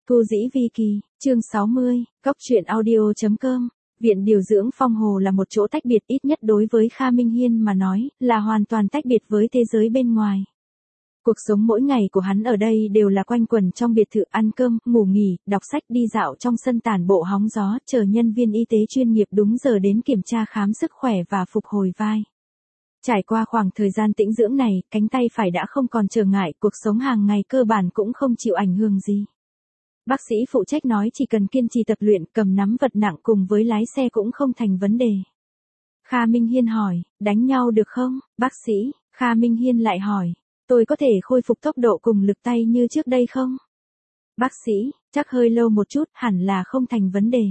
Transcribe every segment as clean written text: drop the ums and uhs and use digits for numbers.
Thu Dĩ Vi Kỳ, chương 60, Cóc truyện audio.com. Viện điều dưỡng Phong Hồ là một chỗ tách biệt, ít nhất đối với Kha Minh Hiên mà nói, là hoàn toàn tách biệt với thế giới bên ngoài. Cuộc sống mỗi ngày của hắn ở đây đều là quanh quẩn trong biệt thự, ăn cơm, ngủ nghỉ, đọc sách, đi dạo trong sân tản bộ hóng gió, chờ nhân viên y tế chuyên nghiệp đúng giờ đến kiểm tra khám sức khỏe và phục hồi vai. Trải qua khoảng thời gian tĩnh dưỡng này, cánh tay phải đã không còn trở ngại, cuộc sống hàng ngày cơ bản cũng không chịu ảnh hưởng gì. Bác sĩ phụ trách nói chỉ cần kiên trì tập luyện, cầm nắm vật nặng cùng với lái xe cũng không thành vấn đề. Kha Minh Hiên hỏi, đánh nhau được không, bác sĩ? Kha Minh Hiên lại hỏi, tôi có thể khôi phục tốc độ cùng lực tay như trước đây không? Bác sĩ, chắc hơi lâu một chút, hẳn là không thành vấn đề.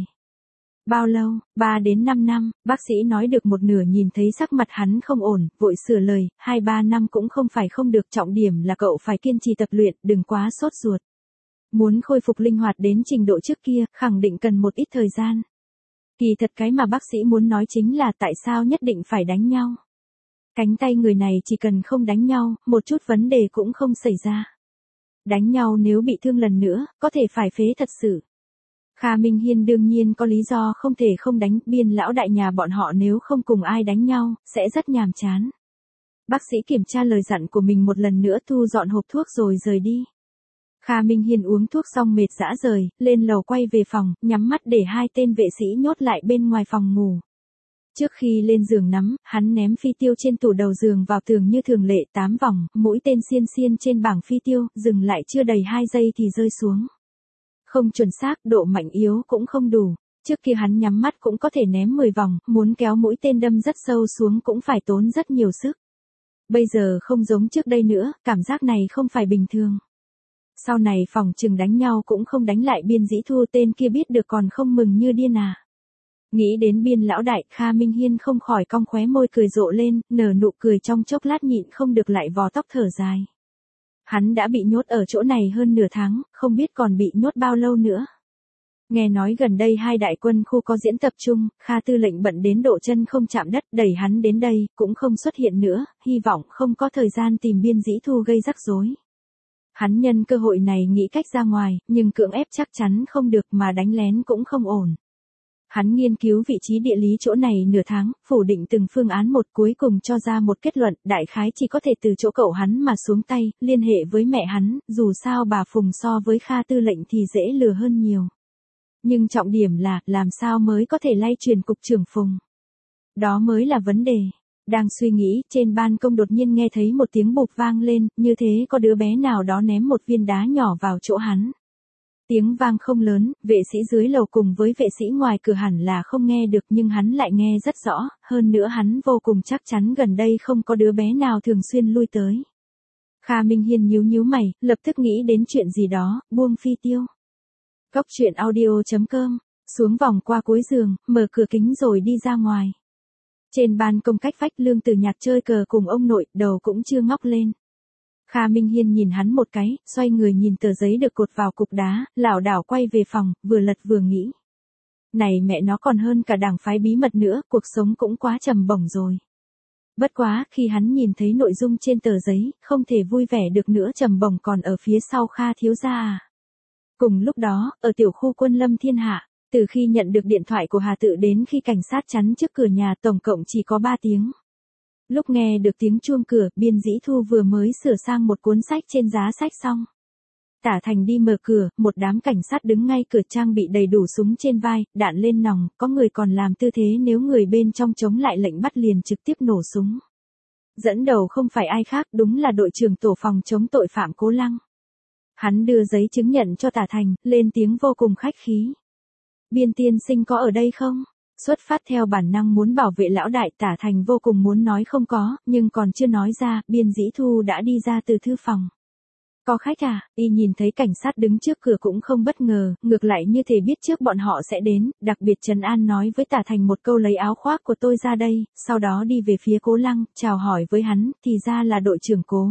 Bao lâu? 3 đến 5 năm, bác sĩ nói được một nửa nhìn thấy sắc mặt hắn không ổn, vội sửa lời, 2-3 năm cũng không phải không được, trọng điểm là cậu phải kiên trì tập luyện, đừng quá sốt ruột. Muốn khôi phục linh hoạt đến trình độ trước kia, khẳng định cần một ít thời gian. Kỳ thật cái mà bác sĩ muốn nói chính là tại sao nhất định phải đánh nhau. Cánh tay người này chỉ cần không đánh nhau, một chút vấn đề cũng không xảy ra. Đánh nhau nếu bị thương lần nữa, có thể phải phế thật sự. Kha Minh Hiên đương nhiên có lý do không thể không đánh, Biên lão đại nhà bọn họ nếu không cùng ai đánh nhau, sẽ rất nhàm chán. Bác sĩ kiểm tra lời dặn của mình một lần nữa, thu dọn hộp thuốc rồi rời đi. Kha Minh Hiên uống thuốc xong mệt rã rời, lên lầu quay về phòng, nhắm mắt để 2 tên vệ sĩ nhốt lại bên ngoài phòng ngủ. Trước khi lên giường nắm, hắn ném phi tiêu trên tủ đầu giường vào tường như thường lệ, 8 vòng, mũi tên xiên xiên trên bảng phi tiêu, dừng lại chưa đầy 2 giây thì rơi xuống. Không chuẩn xác, độ mạnh yếu cũng không đủ. Trước kia hắn nhắm mắt cũng có thể ném 10 vòng, muốn kéo mũi tên đâm rất sâu xuống cũng phải tốn rất nhiều sức. Bây giờ không giống trước đây nữa, cảm giác này không phải bình thường. Sau này phòng chừng đánh nhau cũng không đánh lại Biên Dĩ Thu, tên kia biết được còn không mừng như điên à. Nghĩ đến Biên lão đại, Kha Minh Hiên không khỏi cong khóe môi cười rộ lên, nở nụ cười trong chốc lát nhịn không được lại vò tóc thở dài. Hắn đã bị nhốt ở chỗ này hơn nửa tháng, không biết còn bị nhốt bao lâu nữa. Nghe nói gần đây 2 đại quân khu có diễn tập chung, Kha tư lệnh bận đến độ chân không chạm đất, đẩy hắn đến đây, cũng không xuất hiện nữa, hy vọng không có thời gian tìm Biên Dĩ Thu gây rắc rối. Hắn nhân cơ hội này nghĩ cách ra ngoài, nhưng cưỡng ép chắc chắn không được, mà đánh lén cũng không ổn. Hắn nghiên cứu vị trí địa lý chỗ này nửa tháng, phủ định từng phương án một, cuối cùng cho ra một kết luận, đại khái chỉ có thể từ chỗ cậu hắn mà xuống tay, liên hệ với mẹ hắn, dù sao bà Phùng so với Kha tư lệnh thì dễ lừa hơn nhiều. Nhưng trọng điểm là, làm sao mới có thể lay truyền cục trưởng Phùng. Đó mới là vấn đề. Đang suy nghĩ, trên ban công đột nhiên nghe thấy một tiếng bụp vang lên, như thế có đứa bé nào đó ném một viên đá nhỏ vào chỗ hắn. Tiếng vang không lớn, vệ sĩ dưới lầu cùng với vệ sĩ ngoài cửa hẳn là không nghe được, nhưng hắn lại nghe rất rõ, hơn nữa hắn vô cùng chắc chắn gần đây không có đứa bé nào thường xuyên lui tới. Kha Minh Hiên nhíu nhíu mày, lập tức nghĩ đến chuyện gì đó, buông phi tiêu. Cóc truyện audio.com, xuống vòng qua cuối giường, mở cửa kính rồi đi ra ngoài. Trên ban công cách vách, Lương Tử Nhạc chơi cờ cùng ông nội, đầu cũng chưa ngóc lên. Kha Minh Hiên nhìn hắn một cái, xoay người nhìn tờ giấy được cột vào cục đá, lảo đảo quay về phòng, vừa lật vừa nghĩ. Này mẹ nó còn hơn cả đảng phái bí mật nữa, cuộc sống cũng quá trầm bổng rồi. Bất quá, khi hắn nhìn thấy nội dung trên tờ giấy, không thể vui vẻ được nữa, trầm bổng còn ở phía sau Kha thiếu gia à. Cùng lúc đó, ở tiểu khu Quân Lâm Thiên Hạ, từ khi nhận được điện thoại của Hà Tự đến khi cảnh sát chắn trước cửa nhà tổng cộng chỉ có 3 tiếng. Lúc nghe được tiếng chuông cửa, Biên Dĩ Thu vừa mới sửa sang một cuốn sách trên giá sách xong. Tả Thành đi mở cửa, một đám cảnh sát đứng ngay cửa trang bị đầy đủ súng trên vai, đạn lên nòng, có người còn làm tư thế nếu người bên trong chống lại lệnh bắt liền trực tiếp nổ súng. Dẫn đầu không phải ai khác, đúng là đội trưởng tổ phòng chống tội phạm Cố Lăng. Hắn đưa giấy chứng nhận cho Tả Thành, lên tiếng vô cùng khách khí. Biên tiên sinh có ở đây không? Xuất phát theo bản năng muốn bảo vệ lão đại, Tả Thành vô cùng muốn nói không có, nhưng còn chưa nói ra, Biên Dĩ Thu đã đi ra từ thư phòng. Có khách à? Y nhìn thấy cảnh sát đứng trước cửa cũng không bất ngờ, ngược lại như thể biết trước bọn họ sẽ đến, đặc biệt trấn an nói với Tả Thành một câu lấy áo khoác của tôi ra đây, sau đó đi về phía Cố Lăng, chào hỏi với hắn, thì ra là đội trưởng Cố.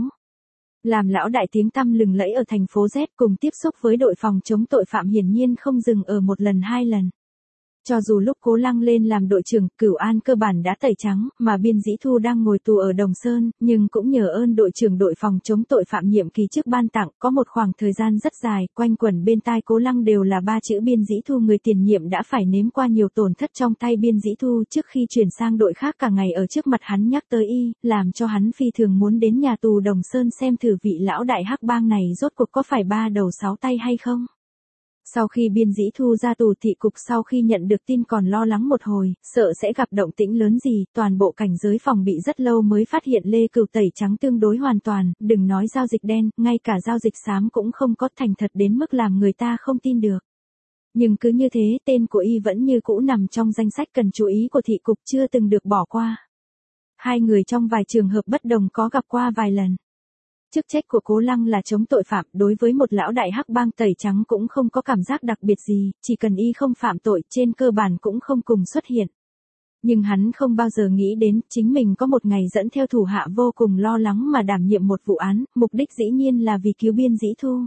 Làm lão đại tiếng tăm lừng lẫy ở thành phố Z, cùng tiếp xúc với đội phòng chống tội phạm hiển nhiên không dừng ở một lần 2 lần. Cho dù lúc Cố Lăng lên làm đội trưởng, Cửu An cơ bản đã tẩy trắng, mà Biên Dĩ Thu đang ngồi tù ở Đồng Sơn, nhưng cũng nhờ ơn đội trưởng đội phòng chống tội phạm nhiệm kỳ trước ban tặng, có một khoảng thời gian rất dài, quanh quẩn bên tai Cố Lăng đều là ba chữ Biên Dĩ Thu. Người tiền nhiệm đã phải nếm qua nhiều tổn thất trong tay Biên Dĩ Thu trước khi chuyển sang đội khác, cả ngày ở trước mặt hắn nhắc tới y, làm cho hắn phi thường muốn đến nhà tù Đồng Sơn xem thử vị lão đại hắc bang này rốt cuộc có phải ba đầu sáu tay hay không. Sau khi Biên Dĩ Thu ra tù, thị cục sau khi nhận được tin còn lo lắng một hồi, sợ sẽ gặp động tĩnh lớn gì, toàn bộ cảnh giới phòng bị rất lâu mới phát hiện Lê Cửu tẩy trắng tương đối hoàn toàn, đừng nói giao dịch đen, ngay cả giao dịch xám cũng không có, thành thật đến mức làm người ta không tin được. Nhưng cứ như thế, tên của y vẫn như cũ nằm trong danh sách cần chú ý của thị cục, chưa từng được bỏ qua. Hai người trong vài trường hợp bất đồng có gặp qua vài lần. Chức trách của Cố Lăng là chống tội phạm, đối với một lão đại hắc bang tẩy trắng cũng không có cảm giác đặc biệt gì, chỉ cần y không phạm tội, trên cơ bản cũng không cùng xuất hiện. Nhưng hắn không bao giờ nghĩ đến, chính mình có một ngày dẫn theo thủ hạ vô cùng lo lắng mà đảm nhiệm một vụ án, mục đích dĩ nhiên là vì cứu Biên Dĩ Thu.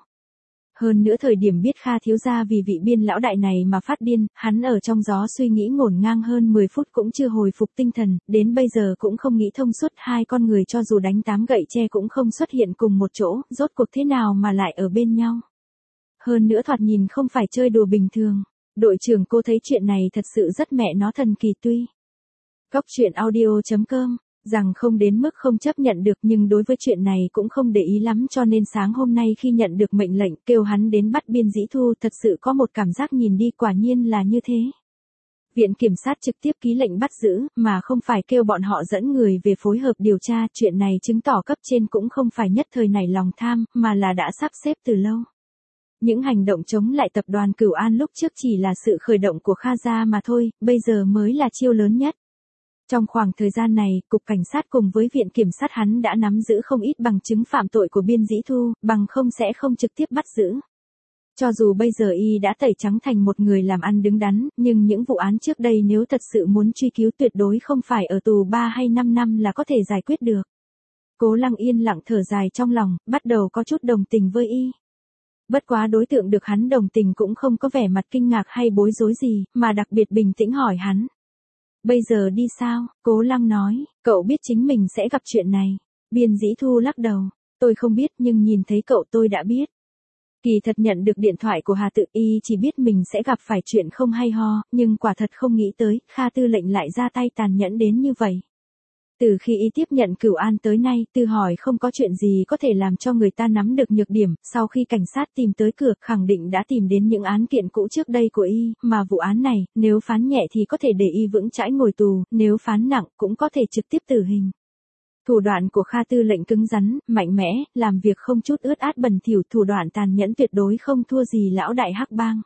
Hơn nữa thời điểm biết Kha thiếu gia vì vị Biên lão đại này mà phát điên, hắn ở trong gió suy nghĩ ngổn ngang hơn 10 phút cũng chưa hồi phục tinh thần, đến bây giờ cũng không nghĩ thông suốt, hai con người cho dù đánh 8 gậy tre cũng không xuất hiện cùng một chỗ, rốt cuộc thế nào mà lại ở bên nhau. Hơn nữa thoạt nhìn không phải chơi đùa bình thường. Đội trưởng, cô thấy chuyện này thật sự rất mẹ nó thần kỳ tuy. Góc truyện audio.com rằng không đến mức không chấp nhận được, nhưng đối với chuyện này cũng không để ý lắm, cho nên sáng hôm nay khi nhận được mệnh lệnh kêu hắn đến bắt Biên Dĩ Thu, thật sự có một cảm giác nhìn đi quả nhiên là như thế. Viện kiểm sát trực tiếp ký lệnh bắt giữ, mà không phải kêu bọn họ dẫn người về phối hợp điều tra, chuyện này chứng tỏ cấp trên cũng không phải nhất thời nảy lòng tham, mà là đã sắp xếp từ lâu. Những hành động chống lại tập đoàn Cửu An lúc trước chỉ là sự khởi động của Kha gia mà thôi, bây giờ mới là chiêu lớn nhất. Trong khoảng thời gian này, Cục Cảnh sát cùng với Viện Kiểm sát hắn đã nắm giữ không ít bằng chứng phạm tội của Biên Dĩ Thu, bằng không sẽ không trực tiếp bắt giữ. Cho dù bây giờ y đã tẩy trắng thành một người làm ăn đứng đắn, nhưng những vụ án trước đây nếu thật sự muốn truy cứu tuyệt đối không phải ở tù 3 hay 5 năm là có thể giải quyết được. Cố Lăng yên lặng thở dài trong lòng, bắt đầu có chút đồng tình với y. Bất quá đối tượng được hắn đồng tình cũng không có vẻ mặt kinh ngạc hay bối rối gì, mà đặc biệt bình tĩnh hỏi hắn. Bây giờ đi sao? Cố Lăng nói, cậu biết chính mình sẽ gặp chuyện này. Biên Dĩ Thu lắc đầu, tôi không biết nhưng nhìn thấy cậu tôi đã biết. Kỳ thật nhận được điện thoại của Hà Tự, y chỉ biết mình sẽ gặp phải chuyện không hay ho, nhưng quả thật không nghĩ tới, Kha tư lệnh lại ra tay tàn nhẫn đến như vậy. Từ khi y tiếp nhận Cửu An tới nay, tự hỏi không có chuyện gì có thể làm cho người ta nắm được nhược điểm, sau khi cảnh sát tìm tới cửa, khẳng định đã tìm đến những án kiện cũ trước đây của y, mà vụ án này, nếu phán nhẹ thì có thể để y vững chãi ngồi tù, nếu phán nặng cũng có thể trực tiếp tử hình. Thủ đoạn của Kha tư lệnh cứng rắn, mạnh mẽ, làm việc không chút ướt át bẩn thỉu, thủ đoạn tàn nhẫn tuyệt đối không thua gì lão đại hắc bang.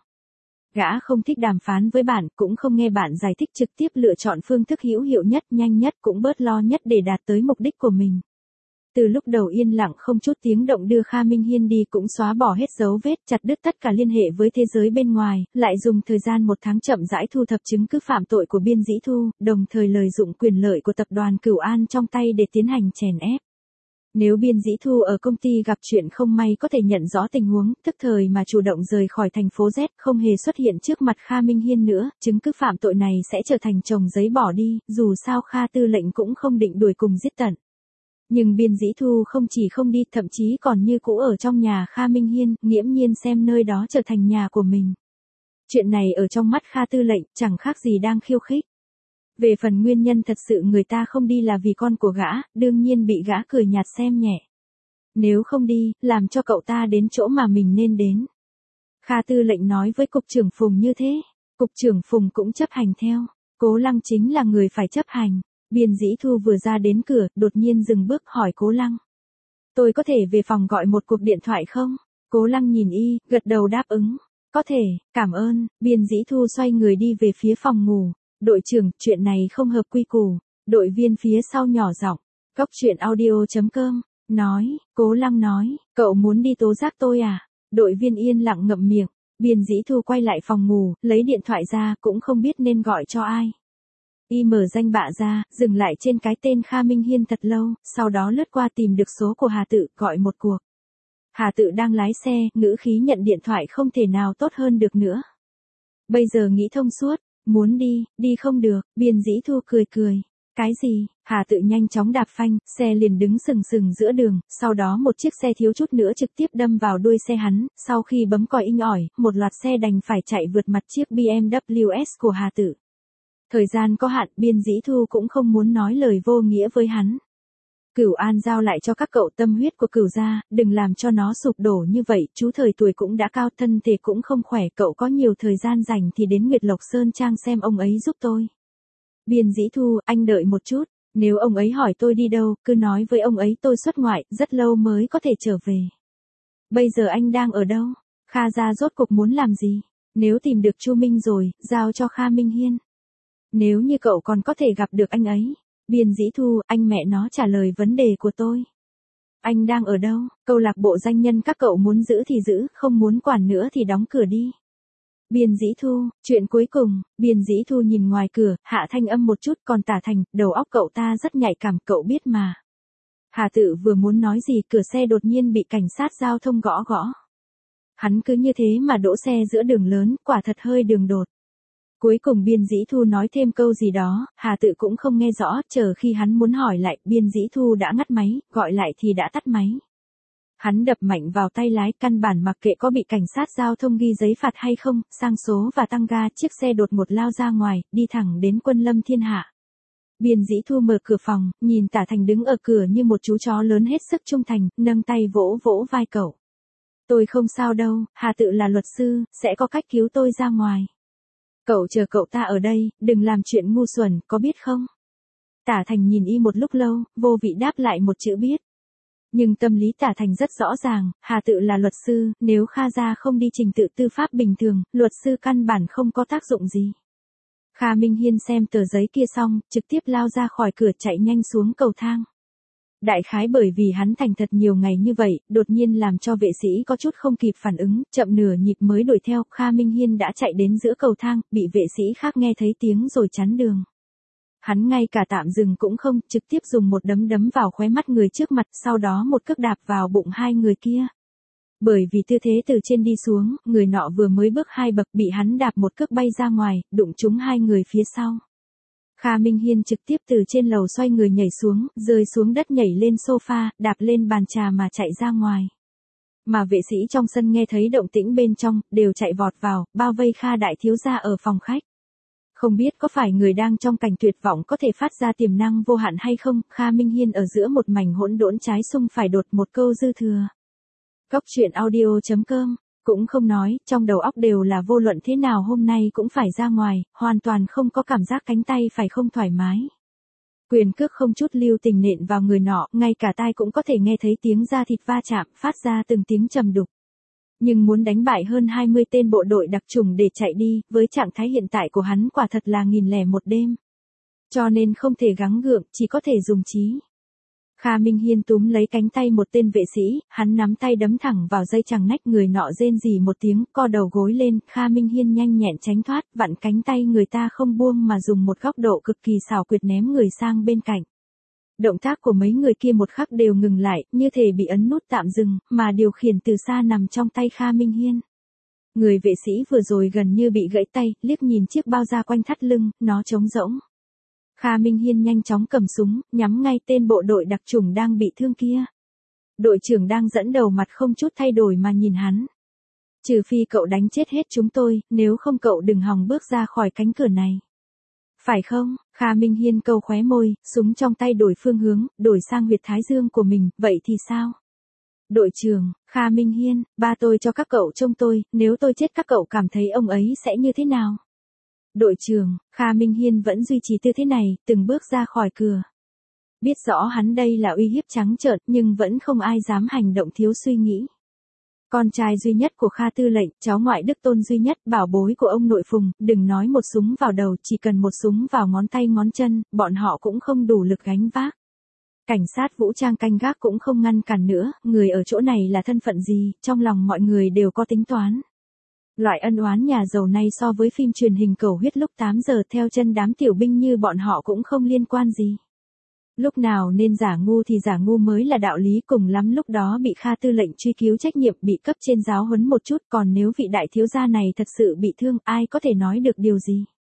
Gã không thích đàm phán với bạn, cũng không nghe bạn giải thích, trực tiếp lựa chọn phương thức hữu hiệu nhất, nhanh nhất, cũng bớt lo nhất để đạt tới mục đích của mình. Từ lúc đầu yên lặng không chút tiếng động đưa Kha Minh Hiên đi, cũng xóa bỏ hết dấu vết, chặt đứt tất cả liên hệ với thế giới bên ngoài, lại dùng thời gian 1 tháng chậm rãi thu thập chứng cứ phạm tội của Biên Dĩ Thu, đồng thời lợi dụng quyền lợi của tập đoàn Cửu An trong tay để tiến hành chèn ép. Nếu Biên Dĩ Thu ở công ty gặp chuyện không may có thể nhận rõ tình huống, tức thời mà chủ động rời khỏi thành phố Z, không hề xuất hiện trước mặt Kha Minh Hiên nữa, chứng cứ phạm tội này sẽ trở thành chồng giấy bỏ đi, dù sao Kha tư lệnh cũng không định đuổi cùng giết tận. Nhưng Biên Dĩ Thu không chỉ không đi, thậm chí còn như cũ ở trong nhà Kha Minh Hiên, nghiễm nhiên xem nơi đó trở thành nhà của mình. Chuyện này ở trong mắt Kha tư lệnh, chẳng khác gì đang khiêu khích. Về phần nguyên nhân thật sự người ta không đi là vì con của gã, đương nhiên bị gã cười nhạt xem nhẹ. Nếu không đi, làm cho cậu ta đến chỗ mà mình nên đến. Kha tư lệnh nói với cục trưởng Phùng như thế. Cục trưởng Phùng cũng chấp hành theo. Cố Lăng chính là người phải chấp hành. Biên Dĩ Thu vừa ra đến cửa, đột nhiên dừng bước hỏi Cố Lăng. Tôi có thể về phòng gọi một cuộc điện thoại không? Cố Lăng nhìn y, gật đầu đáp ứng. Có thể, cảm ơn. Biên Dĩ Thu xoay người đi về phía phòng ngủ. Đội trưởng, chuyện này không hợp quy củ. Đội viên phía sau nhỏ giọng. Góc truyện audio.com nói, Cố Lăng nói, cậu muốn đi tố giác tôi à? Đội viên yên lặng ngậm miệng. Biên Dĩ Thu quay lại phòng ngủ, lấy điện thoại ra, cũng không biết nên gọi cho ai. Y mở danh bạ ra, dừng lại trên cái tên Kha Minh Hiên thật lâu, sau đó lướt qua tìm được số của Hà Tự, gọi một cuộc. Hà Tự đang lái xe, ngữ khí nhận điện thoại không thể nào tốt hơn được nữa. Bây giờ nghĩ thông suốt, Muốn đi, đi không được, Biên Dĩ Thu cười cười. Cái gì? Hà Tự nhanh chóng đạp phanh, xe liền đứng sừng sừng giữa đường, sau đó một chiếc xe thiếu chút nữa trực tiếp đâm vào đuôi xe hắn, sau khi bấm còi inh ỏi, một loạt xe đành phải chạy vượt mặt chiếc BMW S của Hà Tự. Thời gian có hạn, Biên Dĩ Thu cũng không muốn nói lời vô nghĩa với hắn. Cửu An giao lại cho các cậu tâm huyết của Cửu gia, đừng làm cho nó sụp đổ như vậy, chú thời tuổi cũng đã cao, thân thể cũng không khỏe, cậu có nhiều thời gian rảnh thì đến Nguyệt Lộc Sơn Trang xem ông ấy giúp tôi. Biên Dĩ Thu, anh đợi một chút, nếu ông ấy hỏi tôi đi đâu, cứ nói với ông ấy tôi xuất ngoại, rất lâu mới có thể trở về. Bây giờ anh đang ở đâu? Kha gia rốt cục muốn làm gì? Nếu tìm được Chu Minh rồi, giao cho Kha Minh Hiên. Nếu như cậu còn có thể gặp được anh ấy. Biên Dĩ Thu, anh mẹ nó trả lời vấn đề của tôi. Anh đang ở đâu? Câu lạc bộ danh nhân các cậu muốn giữ thì giữ, không muốn quản nữa thì đóng cửa đi. Biên Dĩ Thu, chuyện cuối cùng, Biên Dĩ Thu nhìn ngoài cửa, hạ thanh âm một chút, còn Tả Thành, đầu óc cậu ta rất nhạy cảm, cậu biết mà. Hà Tự vừa muốn nói gì, cửa xe đột nhiên bị cảnh sát giao thông gõ gõ. Hắn cứ như thế mà đỗ xe giữa đường lớn, quả thật hơi đường đột. Cuối cùng Biên Dĩ Thu nói thêm câu gì đó, Hà Tự cũng không nghe rõ, chờ khi hắn muốn hỏi lại, Biên Dĩ Thu đã ngắt máy, gọi lại thì đã tắt máy. Hắn đập mạnh vào tay lái, căn bản mặc kệ có bị cảnh sát giao thông ghi giấy phạt hay không, sang số và tăng ga, chiếc xe đột ngột lao ra ngoài, đi thẳng đến Quân Lâm Thiên Hạ. Biên Dĩ Thu mở cửa phòng, nhìn Tả Thành đứng ở cửa như một chú chó lớn hết sức trung thành, nâng tay vỗ vỗ vai cậu. Tôi không sao đâu, Hà Tự là luật sư, sẽ có cách cứu tôi ra ngoài. Cậu chờ cậu ta ở đây, đừng làm chuyện ngu xuẩn, có biết không? Tả Thành nhìn y một lúc lâu, vô vị đáp lại một chữ biết. Nhưng tâm lý Tả Thành rất rõ ràng, Hà Tự là luật sư, nếu Kha gia không đi trình tự tư pháp bình thường, luật sư căn bản không có tác dụng gì. Kha Minh Hiên xem tờ giấy kia xong, trực tiếp lao ra khỏi cửa chạy nhanh xuống cầu thang. Đại khái bởi vì hắn thành thật nhiều ngày như vậy, đột nhiên làm cho vệ sĩ có chút không kịp phản ứng, chậm nửa nhịp mới đuổi theo, Kha Minh Hiên đã chạy đến giữa cầu thang, bị vệ sĩ khác nghe thấy tiếng rồi chắn đường. Hắn ngay cả tạm dừng cũng không, trực tiếp dùng một đấm đấm vào khóe mắt người trước mặt, sau đó một cước đạp vào bụng hai người kia. Bởi vì tư thế từ trên đi xuống, người nọ vừa mới bước 2 bậc bị hắn đạp một cước bay ra ngoài, đụng trúng hai người phía sau. Kha Minh Hiên trực tiếp từ trên lầu xoay người nhảy xuống, rơi xuống đất nhảy lên sofa, đạp lên bàn trà mà chạy ra ngoài. Mà vệ sĩ trong sân nghe thấy động tĩnh bên trong, đều chạy vọt vào, bao vây Kha đại thiếu gia ở phòng khách. Không biết có phải người đang trong cảnh tuyệt vọng có thể phát ra tiềm năng vô hạn hay không, Kha Minh Hiên ở giữa một mảnh hỗn độn trái sung phải đột một câu dư thừa. Cóc truyện audio.com, cũng không nói, trong đầu óc đều là vô luận thế nào hôm nay cũng phải ra ngoài, hoàn toàn không có cảm giác cánh tay phải không thoải mái. Quyền cước không chút lưu tình nện vào người nọ, ngay cả tai cũng có thể nghe thấy tiếng da thịt va chạm, phát ra từng tiếng trầm đục. Nhưng muốn đánh bại hơn 20 tên bộ đội đặc chủng để chạy đi, với trạng thái hiện tại của hắn quả thật là 1001 đêm. Cho nên không thể gắng gượng, chỉ có thể dùng trí. Kha Minh Hiên túm lấy cánh tay một tên vệ sĩ, hắn nắm tay đấm thẳng vào dây chằng nách, người nọ rên rỉ một tiếng, co đầu gối lên, Kha Minh Hiên nhanh nhẹn tránh thoát, vặn cánh tay người ta không buông mà dùng một góc độ cực kỳ xảo quyệt ném người sang bên cạnh. Động tác của mấy người kia một khắc đều ngừng lại, như thể bị ấn nút tạm dừng, mà điều khiển từ xa nằm trong tay Kha Minh Hiên. Người vệ sĩ vừa rồi gần như bị gãy tay, liếc nhìn chiếc bao da quanh thắt lưng, nó trống rỗng. Kha Minh Hiên nhanh chóng cầm súng, nhắm ngay tên bộ đội đặc chủng đang bị thương kia. Đội trưởng đang dẫn đầu mặt không chút thay đổi mà nhìn hắn. Trừ phi cậu đánh chết hết chúng tôi, nếu không cậu đừng hòng bước ra khỏi cánh cửa này. Phải không? Kha Minh Hiên câu khóe môi, súng trong tay đổi phương hướng, đổi sang huyệt thái dương của mình, vậy thì sao? Đội trưởng, Kha Minh Hiên, ba tôi cho các cậu trông tôi, nếu tôi chết các cậu cảm thấy ông ấy sẽ như thế nào? Đội trưởng, Kha Minh Hiên vẫn duy trì tư thế này, từng bước ra khỏi cửa. Biết rõ hắn đây là uy hiếp trắng trợn, nhưng vẫn không ai dám hành động thiếu suy nghĩ. Con trai duy nhất của Kha Tư lệnh, cháu ngoại đích tôn duy nhất, bảo bối của ông nội Phùng, đừng nói một súng vào đầu, chỉ cần một súng vào ngón tay ngón chân, bọn họ cũng không đủ lực gánh vác. Cảnh sát vũ trang canh gác cũng không ngăn cản nữa, người ở chỗ này là thân phận gì, trong lòng mọi người đều có tính toán. Loại ân oán nhà giàu này so với phim truyền hình cầu huyết lúc 8 giờ theo chân đám tiểu binh như bọn họ cũng không liên quan gì. Lúc nào nên giả ngu thì giả ngu mới là đạo lý, cùng lắm lúc đó bị Kha Tư lệnh truy cứu trách nhiệm, bị cấp trên giáo huấn một chút, còn nếu vị đại thiếu gia này thật sự bị thương, ai có thể nói được điều gì.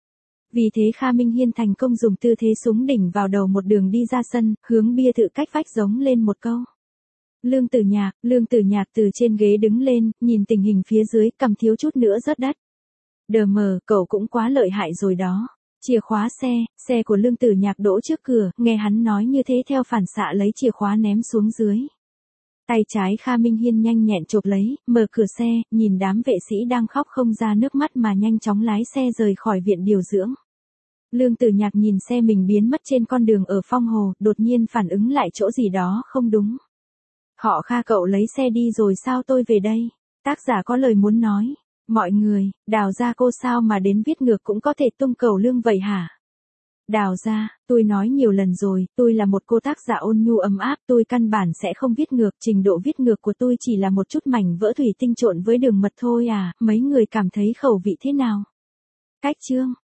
Vì thế Kha Minh Hiên thành công dùng tư thế súng đỉnh vào đầu một đường đi ra sân, hướng bia thự cách vách giống lên một câu. Lương Tử Nhạc từ trên ghế đứng lên, nhìn tình hình phía dưới, cầm thiếu chút nữa rớt đất. Đờ mờ, cậu cũng quá lợi hại rồi đó. Chìa khóa xe của Lương Tử Nhạc đỗ trước cửa, nghe hắn nói như thế theo phản xạ lấy chìa khóa ném xuống dưới. Tay trái Kha Minh Hiên nhanh nhẹn chộp lấy, mở cửa xe, nhìn đám vệ sĩ đang khóc không ra nước mắt mà nhanh chóng lái xe rời khỏi viện điều dưỡng. Lương Tử Nhạc nhìn xe mình biến mất trên con đường ở Phong Hồ, đột nhiên phản ứng lại chỗ gì đó không đúng. Họ Kha cậu lấy xe đi rồi sao tôi về đây? Tác giả có lời muốn nói. Mọi người, Đào gia cô sao mà đến viết ngược cũng có thể tung cầu lương vậy hả? Đào gia, tôi nói nhiều lần rồi, tôi là một cô tác giả ôn nhu ấm áp, tôi căn bản sẽ không viết ngược, trình độ viết ngược của tôi chỉ là một chút mảnh vỡ thủy tinh trộn với đường mật thôi à, mấy người cảm thấy khẩu vị thế nào? Cách chương